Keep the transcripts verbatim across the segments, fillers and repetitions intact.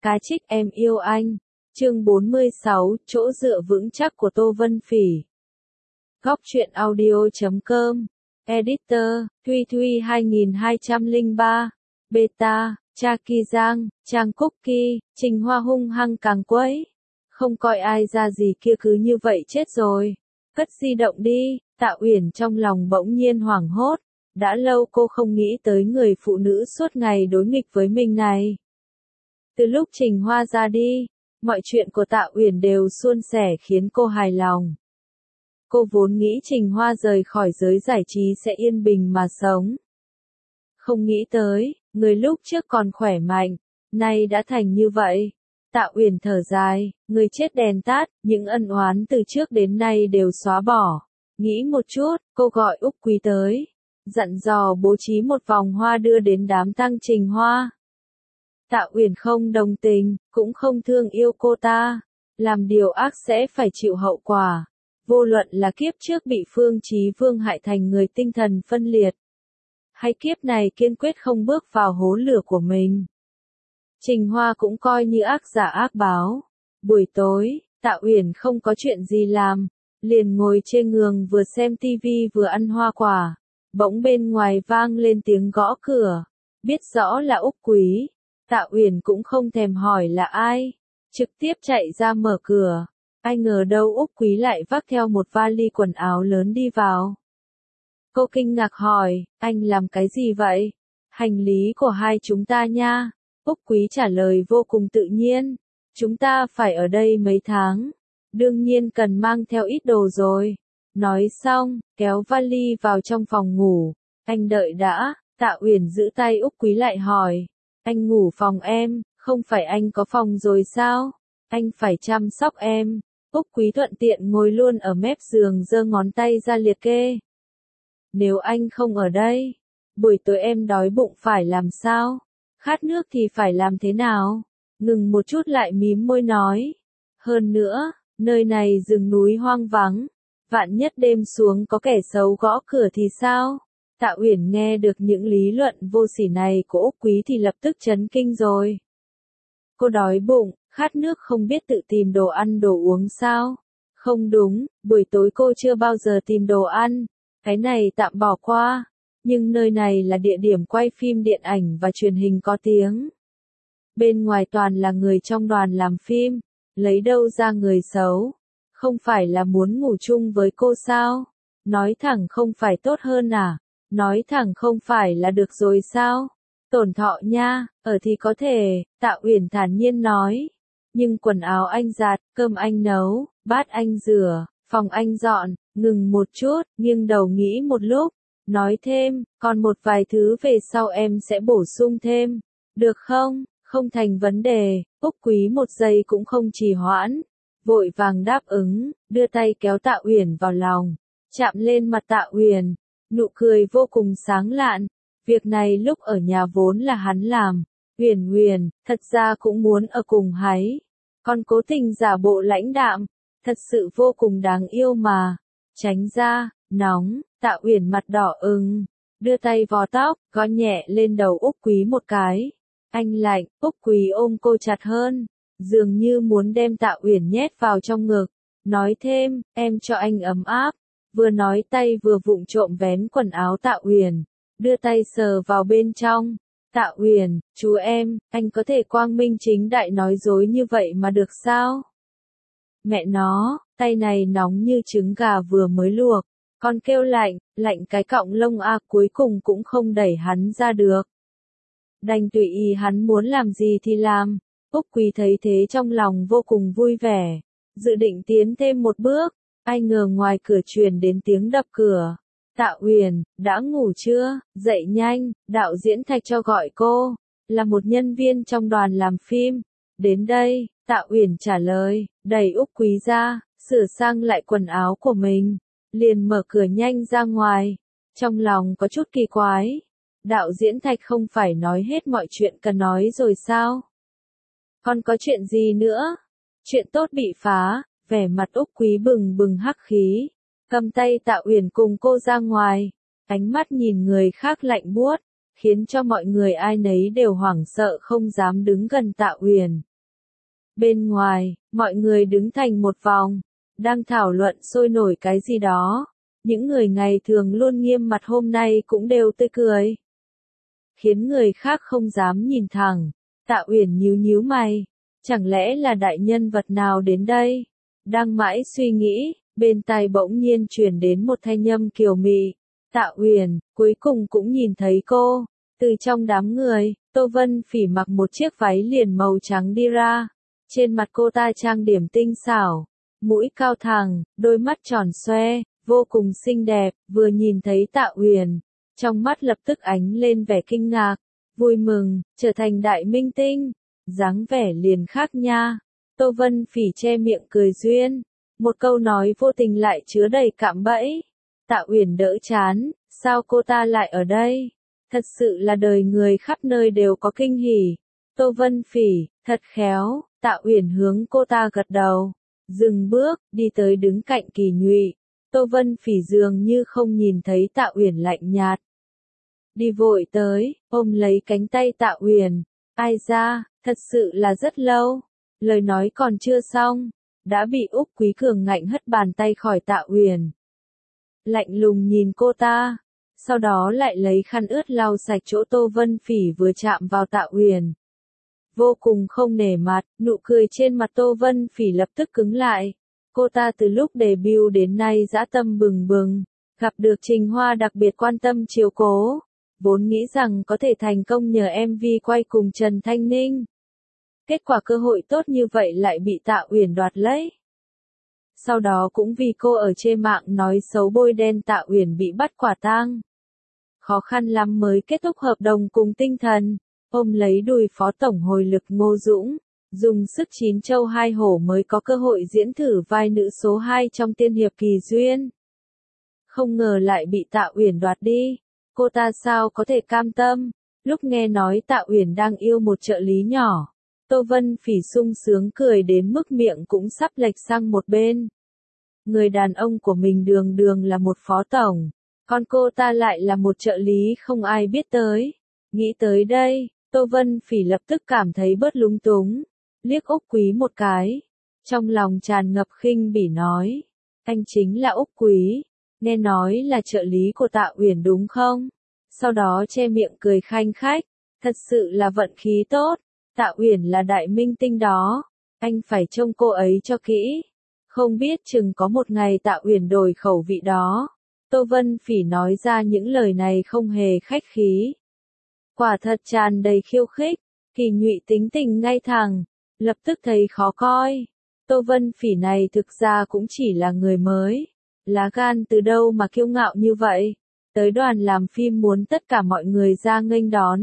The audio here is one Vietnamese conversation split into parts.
Cá trích em yêu anh. Chương bốn mươi sáu, chỗ dựa vững chắc của Tô Vân Phỉ. Góc truyện audio chấm com. Editor, Thuy Thuy hai hai không ba. Beta, Cha Kỳ Giang, Trang Cookie, Trình Hoa hung hăng càng quấy. Không coi ai ra gì kia cứ như vậy chết rồi. Cất di động đi, Tạ Uyển trong lòng bỗng nhiên hoảng hốt. Đã lâu cô không nghĩ tới người phụ nữ suốt ngày đối nghịch với mình này. Từ lúc Trình Hoa ra đi, mọi chuyện của Tạ Uyển đều suôn sẻ khiến cô hài lòng. Cô vốn nghĩ Trình Hoa rời khỏi giới giải trí sẽ yên bình mà sống. Không nghĩ tới, người lúc trước còn khỏe mạnh, nay đã thành như vậy. Tạ Uyển thở dài, người chết đèn tắt, những ân oán từ trước đến nay đều xóa bỏ. Nghĩ một chút, cô gọi Úc Quý tới, dặn dò bố trí một vòng hoa đưa đến đám tang Trình Hoa. Tạ Uyển không đồng tình, cũng không thương yêu cô ta, làm điều ác sẽ phải chịu hậu quả. Vô luận là kiếp trước bị Phương Chí Vương hại thành người tinh thần phân liệt, hay kiếp này kiên quyết không bước vào hố lửa của mình. Trình Hoa cũng coi như ác giả ác báo. Buổi tối, Tạ Uyển không có chuyện gì làm, liền ngồi trên giường vừa xem tivi vừa ăn hoa quả. Bỗng bên ngoài vang lên tiếng gõ cửa, biết rõ là Úc Quý. Tạ Uyển cũng không thèm hỏi là ai, trực tiếp chạy ra mở cửa. Ai ngờ đâu Úc Quý lại vác theo một vali quần áo lớn đi vào. Cô kinh ngạc hỏi, anh làm cái gì vậy? Hành lý của hai chúng ta nha. Úc Quý trả lời vô cùng tự nhiên, chúng ta phải ở đây mấy tháng, đương nhiên cần mang theo ít đồ rồi. Nói xong, kéo vali vào trong phòng ngủ. Anh đợi đã. Tạ Uyển giữ tay Úc Quý lại hỏi, anh ngủ phòng em, không phải anh có phòng rồi sao? Anh phải chăm sóc em. Úc Quý thuận tiện ngồi luôn ở mép giường giơ ngón tay ra liệt kê. Nếu anh không ở đây, buổi tối em đói bụng phải làm sao? Khát nước thì phải làm thế nào? Ngừng một chút lại mím môi nói. Hơn nữa, nơi này rừng núi hoang vắng, vạn nhất đêm xuống có kẻ xấu gõ cửa thì sao? Tạ Uyển nghe được những lý luận vô sỉ này của Úc Quý thì lập tức chấn kinh rồi. Cô đói bụng, khát nước không biết tự tìm đồ ăn đồ uống sao? Không đúng, buổi tối cô chưa bao giờ tìm đồ ăn, cái này tạm bỏ qua. Nhưng nơi này là địa điểm quay phim điện ảnh và truyền hình có tiếng. Bên ngoài toàn là người trong đoàn làm phim, lấy đâu ra người xấu? Không phải là muốn ngủ chung với cô sao? Nói thẳng không phải tốt hơn à? Nói thẳng không phải là được rồi sao? Tổn thọ nha, ở thì có thể, Tạ Uyển thản nhiên nói. Nhưng quần áo anh giặt, cơm anh nấu, bát anh rửa, phòng anh dọn. Ngừng một chút, nghiêng đầu nghĩ một lúc, nói thêm, còn một vài thứ về sau em sẽ bổ sung thêm. Được không? Không thành vấn đề. Úc Quý một giây cũng không trì hoãn, vội vàng đáp ứng, đưa tay kéo Tạ Uyển vào lòng, chạm lên mặt Tạ Uyển, nụ cười vô cùng sáng lạn. Việc này lúc ở nhà vốn là hắn làm. Uyển Uyển, thật ra cũng muốn ở cùng hắn, còn cố tình giả bộ lãnh đạm, thật sự vô cùng đáng yêu mà. Tránh ra, nóng. Tạ Uyển mặt đỏ ửng, đưa tay vò tóc, gõ nhẹ lên đầu Úc Quý một cái. Anh lạnh. Úc Quý ôm cô chặt hơn, dường như muốn đem Tạ Uyển nhét vào trong ngực. Nói thêm, em cho anh ấm áp. Vừa nói tay vừa vụng trộm vén quần áo Tạ Uyển, đưa tay sờ vào bên trong. Tạ Uyển, chú em, anh có thể quang minh chính đại nói dối như vậy mà được sao? Mẹ nó, tay này nóng như trứng gà vừa mới luộc, còn kêu lạnh, lạnh cái cọng lông a, cuối cùng cũng không đẩy hắn ra được. Đành tùy ý hắn muốn làm gì thì làm. Úc Quý thấy thế trong lòng vô cùng vui vẻ, dự định tiến thêm một bước. Ai ngờ ngoài cửa truyền đến tiếng đập cửa. Tạ Uyển, đã ngủ chưa? Dậy nhanh, đạo diễn Thạch cho gọi cô, là một nhân viên trong đoàn làm phim. Đến đây. Tạ Uyển trả lời, đẩy Úc Quý ra, sửa sang lại quần áo của mình, liền mở cửa nhanh ra ngoài. Trong lòng có chút kỳ quái, đạo diễn Thạch không phải nói hết mọi chuyện cần nói rồi sao? Còn có chuyện gì nữa? Chuyện tốt bị phá. Vẻ mặt Úc Quý bừng bừng hắc khí, cầm tay Tạ Uyển cùng cô ra ngoài, ánh mắt nhìn người khác lạnh buốt, khiến cho mọi người ai nấy đều hoảng sợ không dám đứng gần Tạ Uyển. Bên ngoài, mọi người đứng thành một vòng, đang thảo luận sôi nổi cái gì đó. Những người ngày thường luôn nghiêm mặt hôm nay cũng đều tươi cười, khiến người khác không dám nhìn thẳng. Tạ Uyển nhíu nhíu mày, chẳng lẽ là đại nhân vật nào đến đây? Đang mãi suy nghĩ, bên tai bỗng nhiên truyền đến một thanh âm kiều mị. Tạ Uyển, cuối cùng cũng nhìn thấy cô. Từ trong đám người, Tô Vân Phỉ mặc một chiếc váy liền màu trắng đi ra. Trên mặt cô ta trang điểm tinh xảo, mũi cao thẳng, đôi mắt tròn xoe, vô cùng xinh đẹp. Vừa nhìn thấy Tạ Uyển, trong mắt lập tức ánh lên vẻ kinh ngạc, vui mừng, trở thành đại minh tinh, dáng vẻ liền khác nha. Tô Vân Phỉ che miệng cười duyên, một câu nói vô tình lại chứa đầy cạm bẫy. Tạ Uyển đỡ chán, sao cô ta lại ở đây? Thật sự là đời người khắp nơi đều có kinh hỉ. Tô Vân Phỉ, thật khéo. Tạ Uyển hướng cô ta gật đầu, dừng bước, đi tới đứng cạnh Kỳ Nhụy. Tô Vân Phỉ dường như không nhìn thấy Tạ Uyển lạnh nhạt, đi vội tới, ôm lấy cánh tay Tạ Uyển. Ai ra, thật sự là rất lâu. Lời nói còn chưa xong, đã bị Úc Quý Cường ngạnh hất bàn tay khỏi Tạ Uyển. Lạnh lùng nhìn cô ta, sau đó lại lấy khăn ướt lau sạch chỗ Tô Vân Phỉ vừa chạm vào Tạ Uyển. Vô cùng không nể mặt, nụ cười trên mặt Tô Vân Phỉ lập tức cứng lại. Cô ta từ lúc debut đến nay dã tâm bừng bừng, gặp được Trình Hoa đặc biệt quan tâm chiếu cố, vốn nghĩ rằng có thể thành công nhờ em vê quay cùng Trần Thanh Ninh. Kết quả cơ hội tốt như vậy lại bị Tạ Uyển đoạt lấy. Sau đó cũng vì cô ở trên mạng nói xấu bôi đen Tạ Uyển bị bắt quả tang. Khó khăn lắm mới kết thúc hợp đồng cùng Tinh Thần, ôm lấy đùi Phó Tổng Hồi Lực Ngô Dũng, dùng sức chín châu hai hổ mới có cơ hội diễn thử vai nữ số hai trong tiên hiệp Kỳ Duyên. Không ngờ lại bị Tạ Uyển đoạt đi, cô ta sao có thể cam tâm? Lúc nghe nói Tạ Uyển đang yêu một trợ lý nhỏ, Tô Vân Phỉ sung sướng cười đến mức miệng cũng sắp lệch sang một bên. Người đàn ông của mình đường đường là một phó tổng, còn cô ta lại là một trợ lý không ai biết tới. Nghĩ tới đây, Tô Vân Phỉ lập tức cảm thấy bớt lúng túng, liếc Úc Quý một cái, trong lòng tràn ngập khinh bỉ nói, anh chính là Úc Quý, nghe nói là trợ lý của Tạ Uyển đúng không? Sau đó che miệng cười khanh khách, thật sự là vận khí tốt, Tạ Uyển là đại minh tinh đó, anh phải trông cô ấy cho kỹ, không biết chừng có một ngày Tạ Uyển đổi khẩu vị đó. Tô Vân Phỉ nói ra những lời này không hề khách khí, quả thật tràn đầy khiêu khích. Kỳ Nhụy tính tình ngay thẳng, lập tức thấy khó coi. Tô Vân Phỉ này thực ra cũng chỉ là người mới, lá gan từ đâu mà kiêu ngạo như vậy. Tới đoàn làm phim muốn tất cả mọi người ra nghênh đón,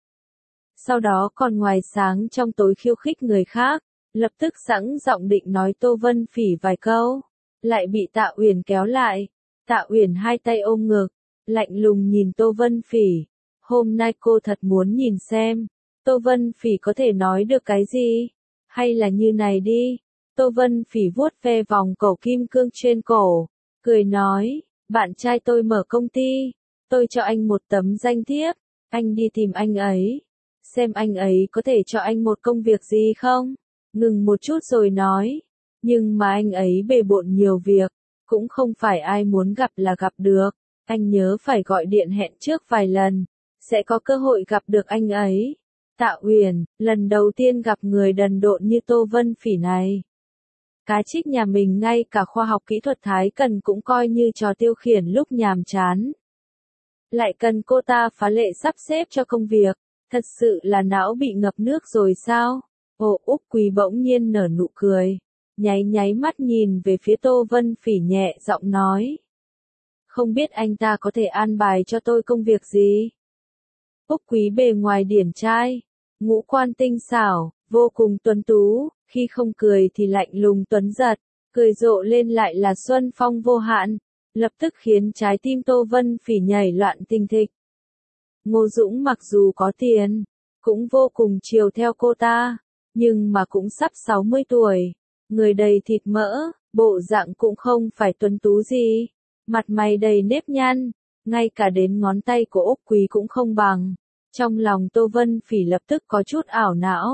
sau đó còn ngoài sáng trong tối khiêu khích người khác, lập tức sẵn giọng định nói Tô Vân Phỉ vài câu, lại bị Tạ Uyển kéo lại. Tạ Uyển hai tay ôm ngực, lạnh lùng nhìn Tô Vân Phỉ. Hôm nay cô thật muốn nhìn xem, Tô Vân Phỉ có thể nói được cái gì? Hay là như này đi, Tô Vân Phỉ vuốt ve vòng cổ kim cương trên cổ, cười nói, bạn trai tôi mở công ty, tôi cho anh một tấm danh thiếp, anh đi tìm anh ấy, xem anh ấy có thể cho anh một công việc gì không? Ngừng một chút rồi nói, nhưng mà anh ấy bề bộn nhiều việc, cũng không phải ai muốn gặp là gặp được, anh nhớ phải gọi điện hẹn trước vài lần, sẽ có cơ hội gặp được anh ấy. Tạ Uyển, lần đầu tiên gặp người đần độn như Tô Vân Phỉ này. Cá trích nhà mình ngay cả khoa học kỹ thuật Thái Cần cũng coi như trò tiêu khiển lúc nhàm chán. Lại cần cô ta phá lệ sắp xếp cho công việc, thật sự là não bị ngập nước rồi sao? Ồ, Úc Quý bỗng nhiên nở nụ cười, nháy nháy mắt nhìn về phía Tô Vân Phỉ nhẹ giọng nói. Không biết anh ta có thể an bài cho tôi công việc gì? Úc Quý bề ngoài điển trai, ngũ quan tinh xảo, vô cùng tuấn tú, khi không cười thì lạnh lùng tuấn giật, cười rộ lên lại là xuân phong vô hạn, lập tức khiến trái tim Tô Vân Phỉ nhảy loạn thình thịch. Ngô Dũng mặc dù có tiền, cũng vô cùng chiều theo cô ta, nhưng mà cũng sắp sáu mươi tuổi, người đầy thịt mỡ, bộ dạng cũng không phải tuấn tú gì, mặt mày đầy nếp nhăn, ngay cả đến ngón tay của Úc Quý cũng không bằng. Trong lòng Tô Vân Phỉ lập tức có chút ảo não,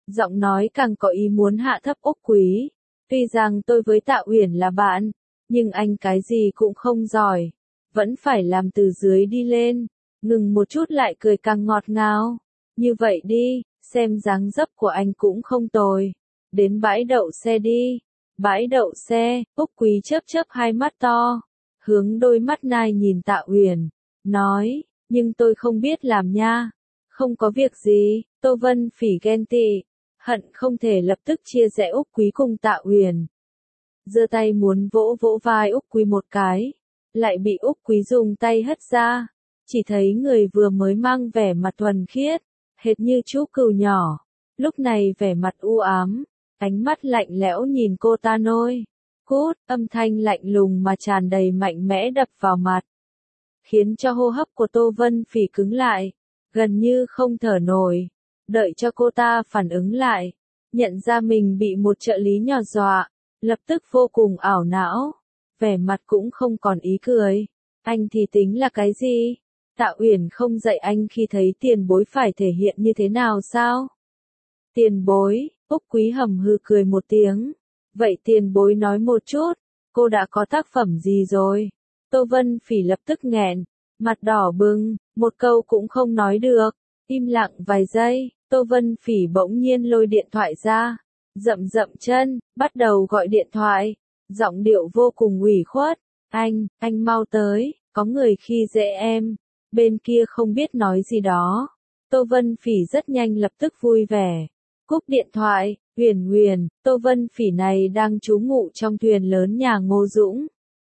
Giọng nói càng có ý muốn hạ thấp Úc Quý. Tuy rằng tôi với Tạ Uyển là bạn, nhưng anh cái gì cũng không giỏi. Vẫn phải làm từ dưới đi lên. Ngừng một chút lại cười càng ngọt ngào. Như vậy đi, xem dáng dấp của anh cũng không tồi. Đến bãi đậu xe đi. Bãi đậu xe, Úc Quý chớp chớp hai mắt to. Hướng đôi mắt nai nhìn Tạ Uyển. Nói, nhưng tôi không biết làm nha. Không có việc gì, Tô Vân Phỉ ghen tị. Hận không thể lập tức chia rẽ Úc Quý cùng Tạ Uyển. Giơ tay muốn vỗ vỗ vai Úc Quý một cái. Lại bị Úc Quý dùng tay hất ra. Chỉ thấy người vừa mới mang vẻ mặt thuần khiết. Hệt như chú cừu nhỏ. Lúc này vẻ mặt u ám. Ánh mắt lạnh lẽo nhìn cô ta nôi. Cút, âm thanh lạnh lùng mà tràn đầy mạnh mẽ đập vào mặt. Khiến cho hô hấp của Tô Vân Phỉ cứng lại. Gần như không thở nổi. Đợi cho cô ta phản ứng lại. Nhận ra mình bị một trợ lý nhỏ dọa. Lập tức vô cùng ảo não. Vẻ mặt cũng không còn ý cười. Anh thì tính là cái gì? Tạ Uyển không dạy anh khi thấy tiền bối phải thể hiện như thế nào sao? Tiền bối, Úc Quý hầm hừ cười một tiếng. Vậy tiền bối nói một chút, cô đã có tác phẩm gì rồi? Tô Vân Phỉ lập tức nghẹn, mặt đỏ bừng, một câu cũng không nói được. Im lặng vài giây, Tô Vân Phỉ bỗng nhiên lôi điện thoại ra. Dậm dậm chân, bắt đầu gọi điện thoại. Giọng điệu vô cùng ủy khuất. Anh, anh mau tới, có người khi dễ em. Bên kia không biết nói gì đó. Tô Vân Phỉ rất nhanh lập tức vui vẻ. Cúp điện thoại, Huyền Huyền, Tô Vân Phỉ này đang trú ngụ trong thuyền lớn nhà Ngô Dũng.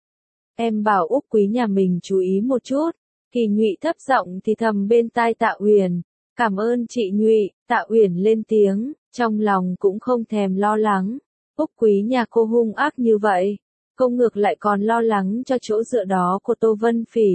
Em bảo Úc Quý nhà mình chú ý một chút. Kỳ Nhụy thấp giọng thì thầm bên tai Tạ Uyển. Cảm ơn chị Nhụy, Tạ Uyển lên tiếng, trong lòng cũng không thèm lo lắng. Úc Quý nhà cô hung ác như vậy. Cô ngược lại còn lo lắng cho chỗ dựa đó của Tô Vân Phỉ.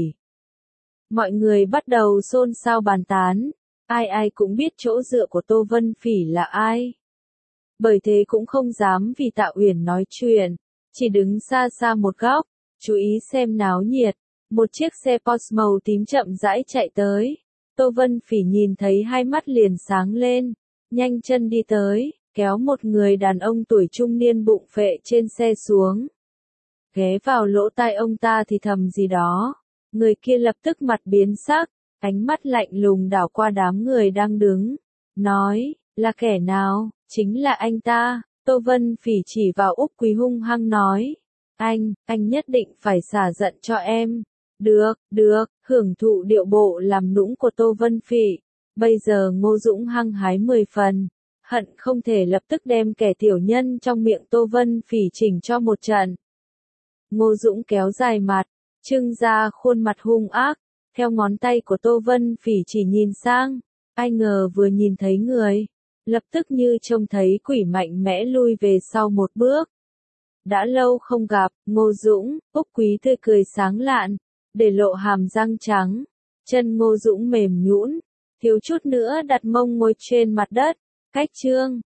Mọi người bắt đầu xôn xao bàn tán. Ai ai cũng biết chỗ dựa của Tô Vân Phỉ là ai. Bởi thế cũng không dám vì Tạ Uyển nói chuyện. Chỉ đứng xa xa một góc, chú ý xem náo nhiệt. Một chiếc xe Porsche màu tím chậm rãi chạy tới. Tô Vân Phỉ nhìn thấy hai mắt liền sáng lên. Nhanh chân đi tới, kéo một người đàn ông tuổi trung niên bụng phệ trên xe xuống. Ghé vào lỗ tai ông ta thì thầm gì đó. Người kia lập tức mặt biến sắc, ánh mắt lạnh lùng đảo qua đám người đang đứng. Nói, là kẻ nào? Chính là anh ta. Tô Vân Phỉ chỉ vào Úc Quý hung hăng nói. Anh, anh nhất định phải xả giận cho em. Được, được, hưởng thụ điệu bộ làm nũng của Tô Vân Phỉ. Bây giờ Ngô Dũng hăng hái mười phần. Hận không thể lập tức đem kẻ tiểu nhân trong miệng Tô Vân Phỉ chỉnh cho một trận. Ngô Dũng kéo dài mặt, trưng ra khuôn mặt hung ác, theo ngón tay của Tô Vân Phỉ chỉ nhìn sang. Ai ngờ vừa nhìn thấy người, lập tức như trông thấy quỷ mạnh mẽ lui về sau một bước. Đã lâu không gặp, Ngô Dũng, Úc Quý tươi cười sáng lạn, để lộ hàm răng trắng. Chân Ngô Dũng mềm nhũn, thiếu chút nữa đặt mông ngồi trên mặt đất. Cách chương